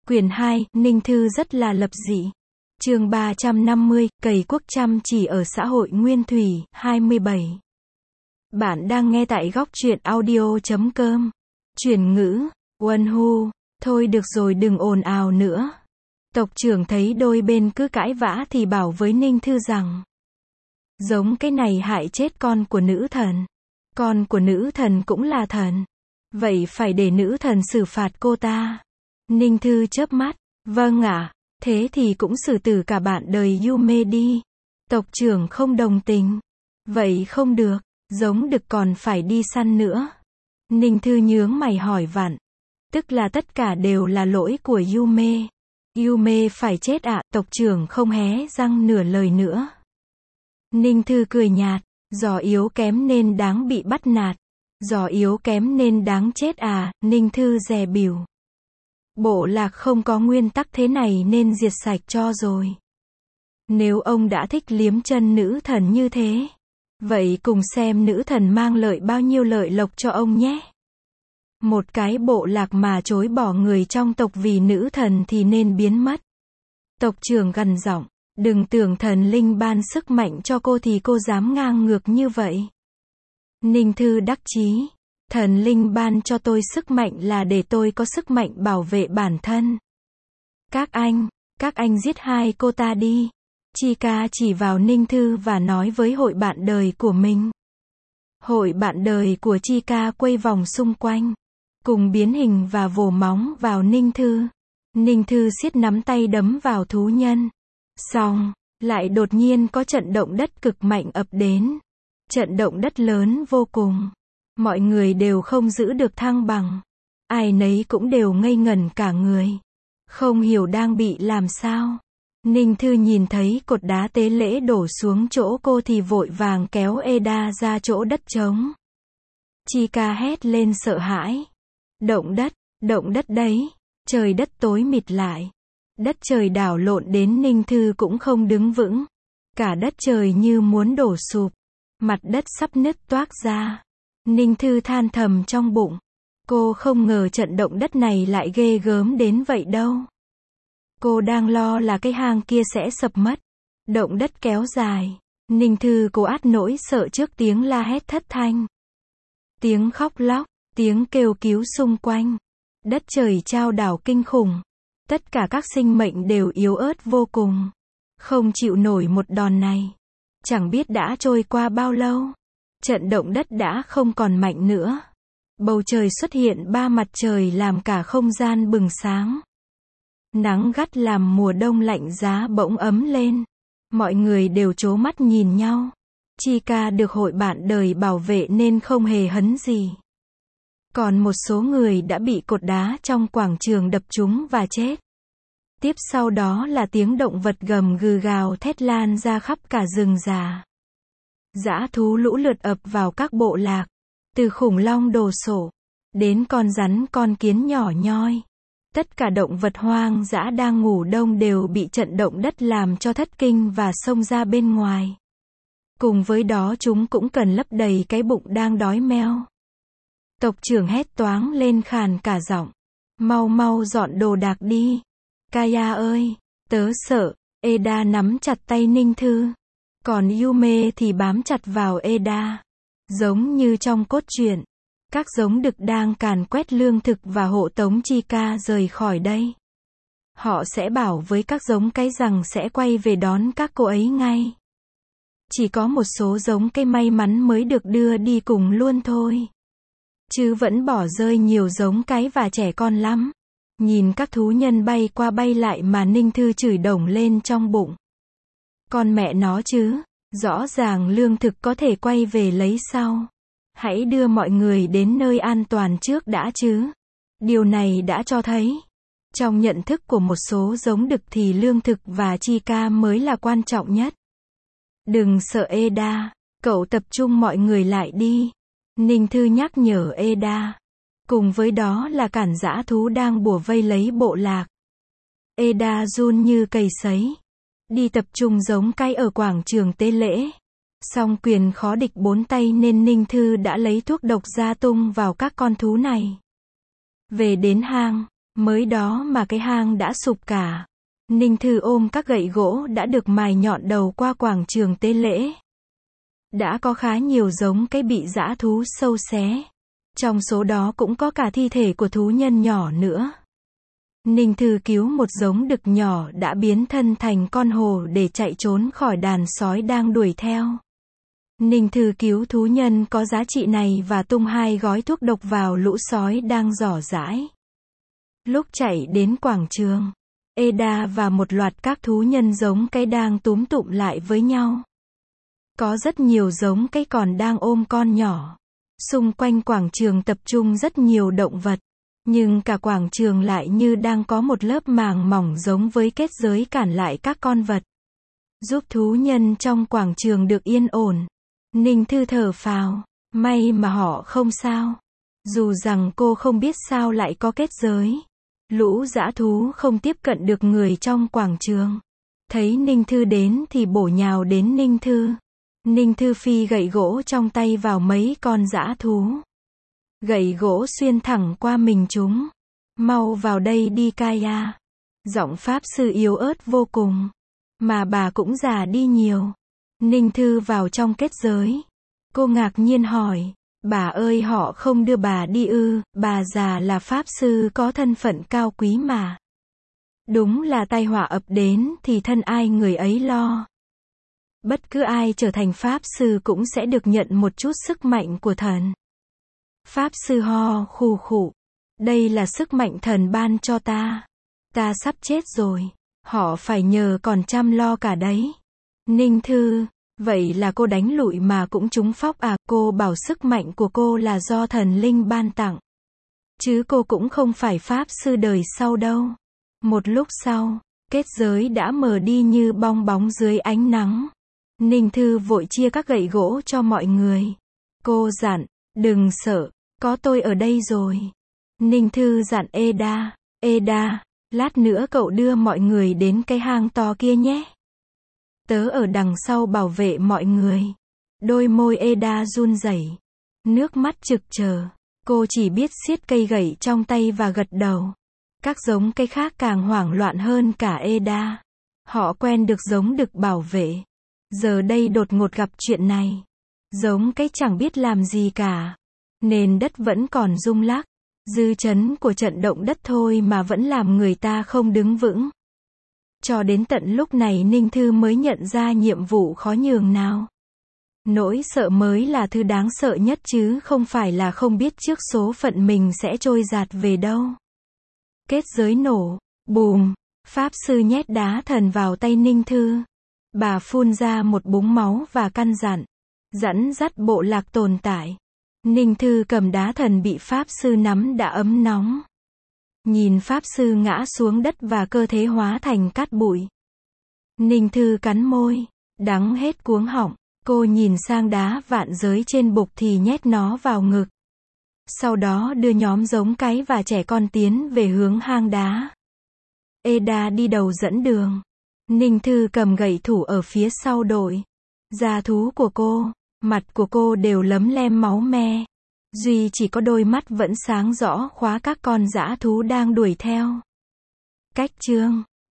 Quyển 2, Ninh Thư rất là lập dị. Chương 350, cày cuốc chăm chỉ ở xã hội Nguyên Thủy, 27. Bạn đang nghe tại góc truyện audio.com. Chuyển ngữ, Wonhu, thôi được rồi đừng ồn ào nữa. Tộc trưởng thấy đôi bên cứ cãi vã thì bảo với Ninh Thư rằng, giống cái này hại chết con của nữ thần. Con của nữ thần cũng là thần. Vậy phải để nữ thần xử phạt cô ta. Ninh Thư chớp mắt, vâng ạ, thế thì cũng xử tử cả bạn đời Yume đi. Tộc trưởng không đồng tình. Vậy không được, giống đực còn phải đi săn nữa. Ninh Thư nhướng mày hỏi vặn. Tức là tất cả đều là lỗi của Yume. Yume phải chết ạ, tộc trưởng không hé răng nửa lời nữa. Ninh Thư cười nhạt, giò yếu kém nên đáng bị bắt nạt. Giò yếu kém nên đáng chết à, Ninh Thư dè bỉu. Bộ lạc không có nguyên tắc thế này nên diệt sạch cho rồi. Nếu ông đã thích liếm chân nữ thần như thế, vậy cùng xem nữ thần mang lợi bao nhiêu lợi lộc cho ông nhé. Một cái bộ lạc mà chối bỏ người trong tộc vì nữ thần thì nên biến mất. Tộc trưởng gằn giọng, đừng tưởng thần linh ban sức mạnh cho cô thì cô dám ngang ngược như vậy. Ninh Thư đắc chí, thần linh ban cho tôi sức mạnh là để tôi có sức mạnh bảo vệ bản thân. Các anh giết hai cô ta đi. Chika chỉ vào Ninh Thư và nói với hội bạn đời của mình. Hội bạn đời của Chika quay vòng xung quanh, cùng biến hình và vồ móng vào Ninh Thư. Ninh Thư siết nắm tay đấm vào thú nhân. Xong, lại đột nhiên có trận động đất cực mạnh ập đến. Trận động đất lớn vô cùng. Mọi người đều không giữ được thăng bằng. Ai nấy cũng đều ngây ngẩn cả người. Không hiểu đang bị làm sao. Ninh Thư nhìn thấy cột đá tế lễ đổ xuống chỗ cô thì vội vàng kéo Eda ra chỗ đất trống. Chika hét lên sợ hãi. Động đất đấy. Trời đất tối mịt lại. Đất trời đảo lộn đến Ninh Thư cũng không đứng vững. Cả đất trời như muốn đổ sụp. Mặt đất sắp nứt toác ra. Ninh Thư than thầm trong bụng. Cô không ngờ trận động đất này lại ghê gớm đến vậy đâu. Cô đang lo là cái hang kia sẽ sập mất. Động đất kéo dài. Ninh Thư cố át nỗi sợ trước tiếng la hét thất thanh. Tiếng khóc lóc, tiếng kêu cứu xung quanh. Đất trời chao đảo kinh khủng. Tất cả các sinh mệnh đều yếu ớt vô cùng. Không chịu nổi một đòn này. Chẳng biết đã trôi qua bao lâu. Trận động đất đã không còn mạnh nữa. Bầu trời xuất hiện ba mặt trời làm cả không gian bừng sáng. Nắng gắt làm mùa đông lạnh giá bỗng ấm lên. Mọi người đều trố mắt nhìn nhau. Chika được hội bạn đời bảo vệ nên không hề hấn gì. Còn một số người đã bị cột đá trong quảng trường đập trúng và chết. Tiếp sau đó là tiếng động vật gầm gừ gào thét lan ra khắp cả rừng già. Dã thú lũ lượt ập vào các bộ lạc. Từ khủng long đồ sộ, đến con rắn con kiến nhỏ nhoi. Tất cả động vật hoang dã đang ngủ đông đều bị trận động đất làm cho thất kinh và xông ra bên ngoài. Cùng với đó chúng cũng cần lấp đầy cái bụng đang đói meo. Tộc trưởng hét toáng lên khàn cả giọng. Mau mau dọn đồ đạc đi. Kaya ơi, tớ sợ. Eda nắm chặt tay Ninh Thư. Còn Yume thì bám chặt vào Eda. Giống như trong cốt truyện. Các giống đực đang càn quét lương thực và hộ tống Chika rời khỏi đây. Họ sẽ bảo với các giống cây rằng sẽ quay về đón các cô ấy ngay. Chỉ có một số giống cây may mắn mới được đưa đi cùng luôn thôi. Chứ vẫn bỏ rơi nhiều giống cái và trẻ con lắm. Nhìn các thú nhân bay qua bay lại mà Ninh Thư chửi đồng lên trong bụng. Con mẹ nó chứ, rõ ràng lương thực có thể quay về lấy sau. Hãy đưa mọi người đến nơi an toàn trước đã chứ. Điều này đã cho thấy, trong nhận thức của một số giống đực thì lương thực và Chika mới là quan trọng nhất. Đừng sợ Eda, cậu tập trung mọi người lại đi. Ninh Thư nhắc nhở Eda. Cùng với đó là cản dã thú đang bủa vây lấy bộ lạc. Eda run như cầy sấy. Đi tập trung giống cây ở quảng trường tế lễ. Song quyền khó địch bốn tay nên Ninh Thư đã lấy thuốc độc ra tung vào các con thú này. Về đến hang, Mới đó mà cái hang đã sụp cả. Ninh Thư ôm các gậy gỗ đã được mài nhọn đầu qua quảng trường tế lễ. Đã có khá nhiều giống cái bị dã thú sâu xé. Trong số đó cũng có cả thi thể của thú nhân nhỏ nữa. Ninh Thư cứu một giống đực nhỏ đã biến thân thành con hổ để chạy trốn khỏi đàn sói đang đuổi theo. Ninh Thư cứu thú nhân có giá trị này và tung 2 gói thuốc độc vào lũ sói đang rỏ rãi. Lúc chạy đến quảng trường, Eda và một loạt các thú nhân giống cái đang túm tụm lại với nhau. Có rất nhiều giống cái còn đang ôm con nhỏ. Xung quanh quảng trường tập trung rất nhiều động vật. Nhưng cả quảng trường lại như đang có một lớp màng mỏng giống với kết giới cản lại các con vật. Giúp thú nhân trong quảng trường được yên ổn. Ninh Thư thở phào. May mà họ không sao. Dù rằng cô không biết sao lại có kết giới. Lũ dã thú không tiếp cận được người trong quảng trường. Thấy Ninh Thư đến thì bổ nhào đến Ninh Thư. Ninh Thư phi gậy gỗ trong tay vào mấy con dã thú. Gậy gỗ xuyên thẳng qua mình chúng. Mau vào đây đi Kaya. Giọng pháp sư yếu ớt vô cùng. Mà bà cũng già đi nhiều. Ninh Thư vào trong kết giới. Cô ngạc nhiên hỏi. Bà ơi, họ không đưa bà đi ư? Bà già là pháp sư có thân phận cao quý mà. Đúng là tai họa ập đến thì thân ai người ấy lo. Bất cứ ai trở thành pháp sư cũng sẽ được nhận một chút sức mạnh của thần. Pháp sư ho khù khụ. Đây là sức mạnh thần ban cho ta. Ta sắp chết rồi. Họ phải nhờ còn chăm lo cả đấy. Ninh Thư. Vậy là cô đánh lụi mà cũng trúng phóc à? Cô bảo sức mạnh của cô là do thần linh ban tặng. Chứ cô cũng không phải pháp sư đời sau đâu. Một lúc sau, kết giới đã mờ đi như bong bóng dưới ánh nắng. Ninh Thư vội chia các gậy gỗ cho mọi người. Cô dặn, đừng sợ, có tôi ở đây rồi. Ninh Thư dặn Eda, Eda, lát nữa cậu đưa mọi người đến cái hang to kia nhé. Tớ ở đằng sau bảo vệ mọi người. Đôi môi Eda run rẩy, nước mắt trực trờ. Cô chỉ biết siết cây gậy trong tay và gật đầu. Các giống cây khác càng hoảng loạn hơn cả Eda. Họ quen được giống đực bảo vệ. Giờ đây đột ngột gặp chuyện này. Giống cái chẳng biết làm gì cả. Nền đất vẫn còn rung lắc. Dư chấn của trận động đất thôi mà vẫn làm người ta không đứng vững. Cho đến tận lúc này Ninh Thư mới nhận ra nhiệm vụ khó nhường nào. Nỗi sợ mới là thứ đáng sợ nhất chứ không phải là không biết trước số phận mình sẽ trôi dạt về đâu. Kết giới nổ, bùm, pháp sư nhét đá thần vào tay Ninh Thư. Bà phun ra một búng máu và căn dặn, dẫn dắt bộ lạc tồn tại. Ninh Thư cầm đá thần bị pháp sư nắm đã ấm nóng. Nhìn pháp sư ngã xuống đất và cơ thể hóa thành cát bụi. Ninh Thư cắn môi, đắng hết cuống họng. Cô nhìn sang đá vạn giới trên bục thì nhét nó vào ngực. Sau đó đưa nhóm giống cái và trẻ con tiến về hướng hang đá. Eda đi đầu dẫn đường. Ninh Thư cầm gậy thủ ở phía sau đội. Da thú của cô, mặt của cô đều lấm lem máu me. Duy chỉ có đôi mắt vẫn sáng rõ khóa các con dã thú đang đuổi theo. Cách chương